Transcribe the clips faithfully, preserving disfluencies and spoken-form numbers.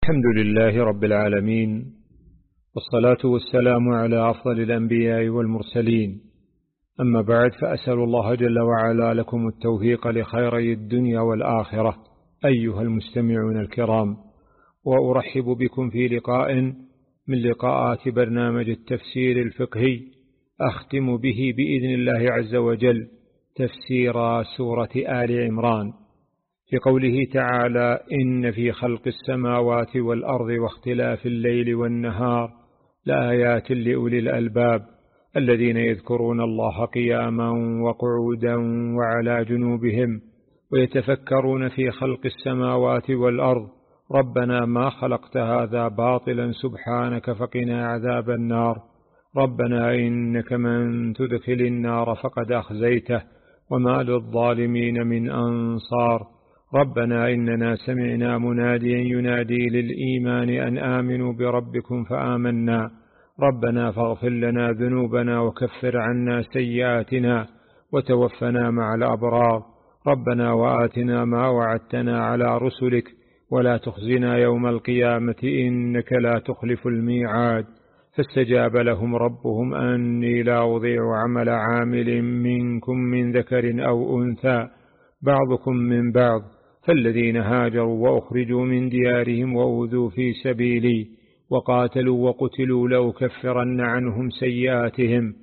الحمد لله رب العالمين، والصلاة والسلام على أفضل الأنبياء والمرسلين. أما بعد، فأسأل الله جل وعلا لكم التوفيق لخيري الدنيا والآخرة أيها المستمعون الكرام، وأرحب بكم في لقاء من لقاءات برنامج التفسير الفقهي أختم به بإذن الله عز وجل تفسير سورة آل عمران في قوله تعالى: إن في خلق السماوات والأرض واختلاف الليل والنهار لآيات لأولي الألباب الذين يذكرون الله قياما وقعودا وعلى جنوبهم ويتفكرون في خلق السماوات والأرض ربنا ما خلقت هذا باطلا سبحانك فقنا عذاب النار ربنا إنك من تدخل النار فقد أخزيته وما للظالمين من أنصار ربنا إننا سمعنا مناديا ينادي للإيمان أن آمنوا بربكم فآمنا ربنا فاغفر لنا ذنوبنا وكفر عنا سيئاتنا وتوفنا مع الأبرار ربنا وآتنا ما وعدتنا على رسلك ولا تخزنا يوم القيامة إنك لا تخلف الميعاد فاستجاب لهم ربهم أني لا أضيع عمل عامل منكم من ذكر أو أنثى بعضكم من بعض فالذين هاجروا وأخرجوا من ديارهم وأوذوا في سبيلي وقاتلوا وقتلوا لأكفرن عنهم سيئاتهم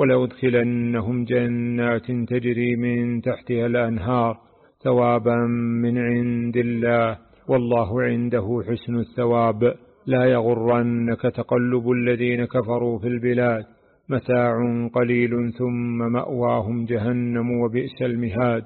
ولأدخلنهم جنات تجري من تحتها الأنهار ثوابا من عند الله والله عنده حسن الثواب لا يغرنك تقلب الذين كفروا في البلاد متاع قليل ثم مأواهم جهنم وبئس المهاد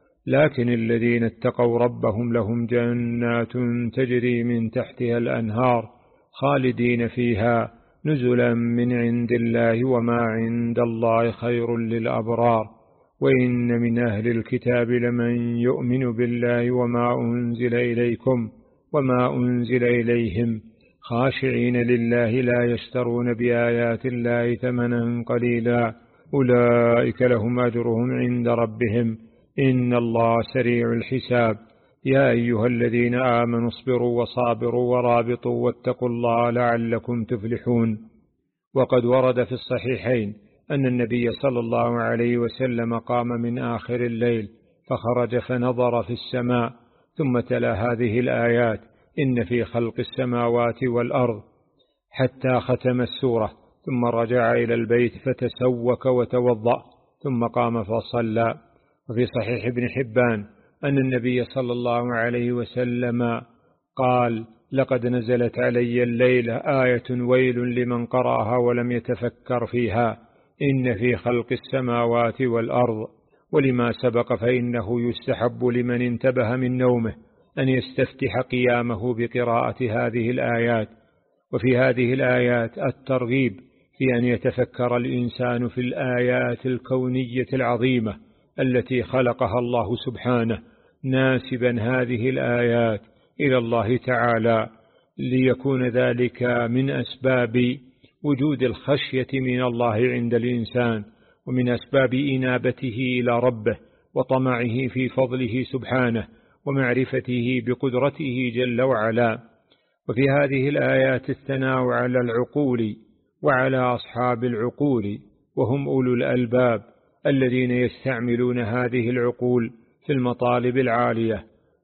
لكن الذين اتقوا ربهم لهم جنات تجري من تحتها الأنهار خالدين فيها نزلا من عند الله وما عند الله خير للأبرار وإن من أهل الكتاب لمن يؤمن بالله وما أنزل إليكم وما أنزل إليهم خاشعين لله لا يشترون بآيات الله ثمنا قليلا أولئك لهم أجرهم عند ربهم إن الله سريع الحساب يا أيها الذين آمنوا اصبروا وصابروا ورابطوا واتقوا الله لعلكم تفلحون. وقد ورد في الصحيحين أن النبي صلى الله عليه وسلم قام من آخر الليل فخرج فنظر في السماء ثم تلا هذه الآيات: إن في خلق السماوات والأرض حتى ختم السورة، ثم رجع إلى البيت فتسوك وتوضأ ثم قام فصلى. وفي صحيح ابن حبان أن النبي صلى الله عليه وسلم قال: لقد نزلت علي الليلة آية ويل لمن قرأها ولم يتفكر فيها إن في خلق السماوات والأرض. ولما سبق فإنه يستحب لمن انتبه من نومه أن يستفتح قيامه بقراءة هذه الآيات. وفي هذه الآيات الترغيب في أن يتفكر الإنسان في الآيات الكونية العظيمة التي خلقها الله سبحانه، ناسبا هذه الآيات إلى الله تعالى ليكون ذلك من أسباب وجود الخشية من الله عند الإنسان ومن أسباب إنابته إلى ربه وطمعه في فضله سبحانه ومعرفته بقدرته جل وعلا. وفي هذه الآيات الثناء على العقول وعلى أصحاب العقول وهم أولو الألباب الذين يستعملون هذه العقول في المطالب العالية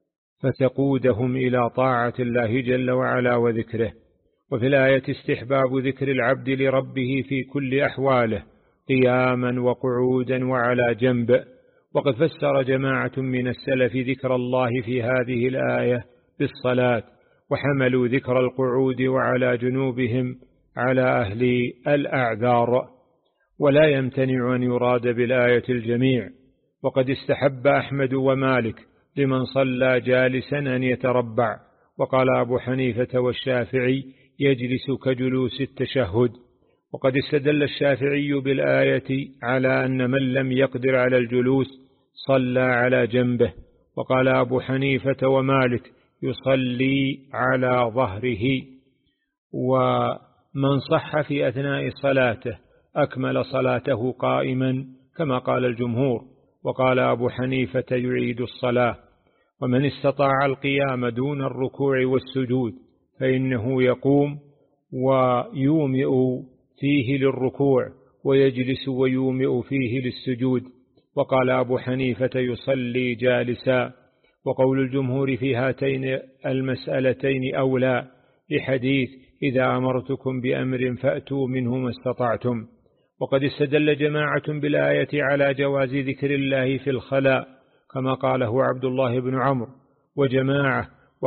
فتقودهم إلى طاعة الله جل وعلا وذكره. وفي الآية استحباب ذكر العبد لربه في كل أحواله قياما وقعودا وعلى جنب. وقد فسر جماعة من السلف ذكر الله في هذه الآية بالصلاة، وحملوا ذكر القعود وعلى جنوبهم على أهل الأعذار، ولا يمتنع أن يراد بالآية الجميع. وقد استحب أحمد ومالك لمن صلى جالسا أن يتربع، وقال أبو حنيفة والشافعي يجلس كجلوس التشهد. وقد استدل الشافعي بالآية على أن من لم يقدر على الجلوس صلى على جنبه، وقال أبو حنيفة ومالك يصلي على ظهره، ومن صح في أثناء صلاته أكمل صلاته قائما كما قال الجمهور، وقال أبو حنيفة يعيد الصلاة. ومن استطاع القيام دون الركوع والسجود فإنه يقوم ويومئ فيه للركوع، ويجلس ويومئ فيه للسجود. وقال أبو حنيفة يصلي جالسا. وقول الجمهور في هاتين المسألتين أولى، لحديث إذا أمرتكم بأمر فأتوا منه ما استطعتم. وقد استدل جماعة بالآية على جواز ذكر الله في الخلاء كما قاله عبد الله بن عمرو وجماعة،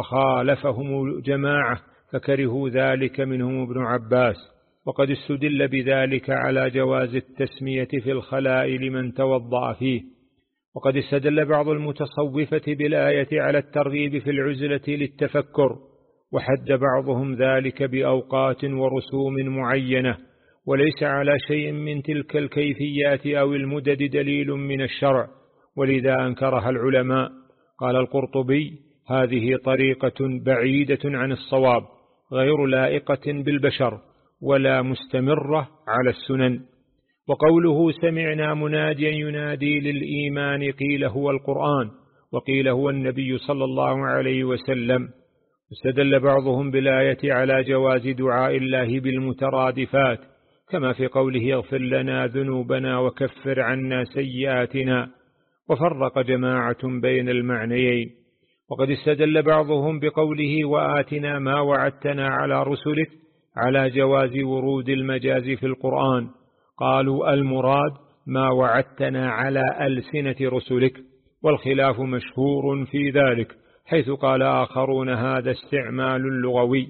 وخالفهم جماعة فكرهوا ذلك منهم ابن عباس. وقد استدل بذلك على جواز التسمية في الخلاء لمن توضأ فيه. وقد استدل بعض المتصوفة بالآية على الترغيب في العزلة للتفكر، وحد بعضهم ذلك بأوقات ورسوم معينة، وليس على شيء من تلك الكيفيات أو المدد دليل من الشرع، ولذا أنكرها العلماء. قال القرطبي: هذه طريقة بعيدة عن الصواب، غير لائقة بالبشر، ولا مستمرة على السنن. وقوله سمعنا مناديا ينادي للإيمان قيل هو القرآن، وقيل هو النبي صلى الله عليه وسلم. استدل بعضهم بالآية على جواز دعاء الله بالمترادفات، كما في قوله اغفر لنا ذنوبنا وكفر عنا سيئاتنا. وفرق جماعة بين المعنيين. وقد استدل بعضهم بقوله وآتنا ما وعدتنا على رسلك على جواز ورود المجاز في القرآن. قالوا المراد ما وعدتنا على ألسنة رسلك، والخلاف مشهور في ذلك، حيث قال آخرون هذا استعمال لغوي.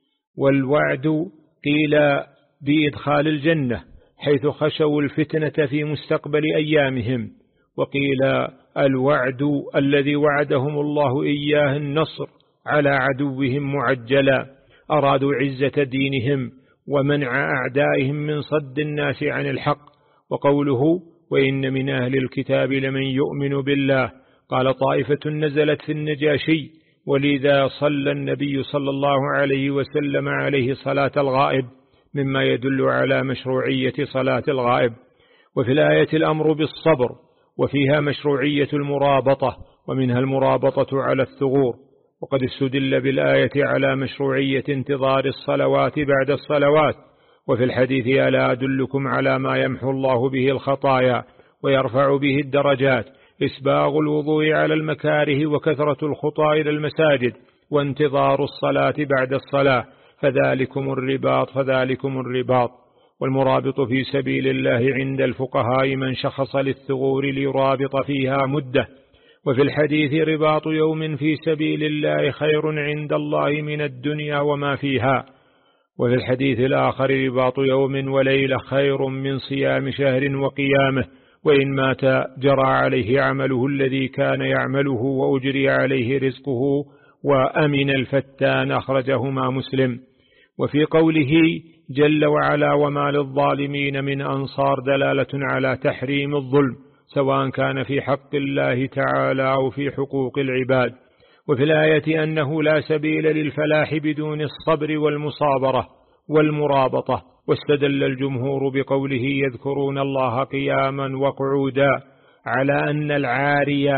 والوعد قيل بإدخال الجنة حيث خشوا الفتنة في مستقبل أيامهم، وقيل الوعد الذي وعدهم الله إياه النصر على عدوهم معجلا، أرادوا عزة دينهم ومنع أعدائهم من صد الناس عن الحق. وقوله وإن من أهل الكتاب لمن يؤمن بالله، قال طائفة نزلت في النجاشي، ولذا صلى النبي صلى الله عليه وسلم عليه صلاة الغائب، مما يدل على مشروعية صلاة الغائب. وفي الآية الأمر بالصبر، وفيها مشروعية المرابطة، ومنها المرابطة على الثغور. وقد استدل بالآية على مشروعية انتظار الصلوات بعد الصلوات. وفي الحديث ألا أدلكم على ما يمحو الله به الخطايا ويرفع به الدرجات، إسباغ الوضوء على المكاره وكثرة الخطى إلى المساجد وانتظار الصلاة بعد الصلاة، فذلكم الرباط فذلكم الرباط. والمرابط في سبيل الله عند الفقهاء من شخص للثغور ليرابط فيها مدة. وفي الحديث رباط يوم في سبيل الله خير عند الله من الدنيا وما فيها. وفي الحديث الآخر رباط يوم وليلة خير من صيام شهر وقيامه، وإن مات جرى عليه عمله الذي كان يعمله وأجري عليه رزقه وأمن الفتان، أخرجهما مسلم. وفي قوله جل وعلا وما للظالمين من أنصار دلالة على تحريم الظلم، سواء كان في حق الله تعالى أو في حقوق العباد. وفي الآية أنه لا سبيل للفلاح بدون الصبر والمصابرة والمرابطة. واستدل الجمهور بقوله يذكرون الله قياما وقعودا على أن العاري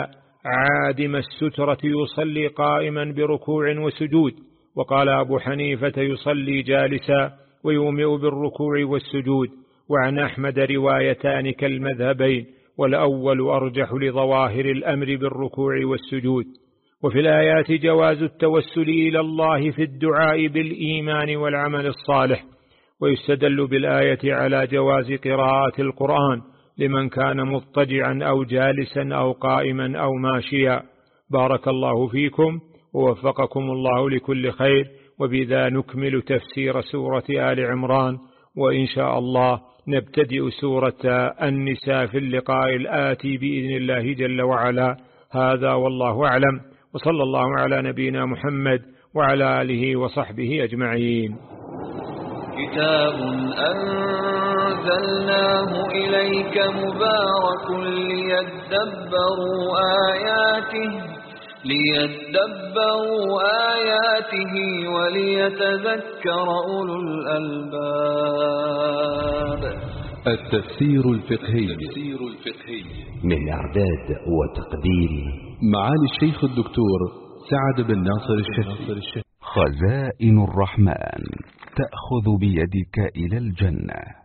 عادم السترة يصلي قائما بركوع وسجود. وقال أبو حنيفة يصلي جالسا ويومئ بالركوع والسجود. وعن أحمد روايتان كالمذهبين، والأول أرجح لظواهر الأمر بالركوع والسجود. وفي الآيات جواز التوسل إلى الله في الدعاء بالإيمان والعمل الصالح. ويستدل بالآية على جواز قراءة القرآن لمن كان مضطجعا أو جالسا أو قائما أو ماشيا. بارك الله فيكم ووفقكم الله لكل خير. وبذا نكمل تفسير سورة آل عمران، وإن شاء الله نبتدئ سورة النساء في اللقاء الآتي بإذن الله جل وعلا. هذا والله أعلم، وصلى الله على نبينا محمد وعلى آله وصحبه أجمعين. كتاب أنزلناه إليك مبارك ليدبروا آياته ليدبروا آياته وليتذكر أولو الألباب. التفسير الفقهي من إعداد وتقديم معالي الشيخ الدكتور سعد بن ناصر الشهري. خزائن الرحمن تأخذ بيدك إلى الجنة.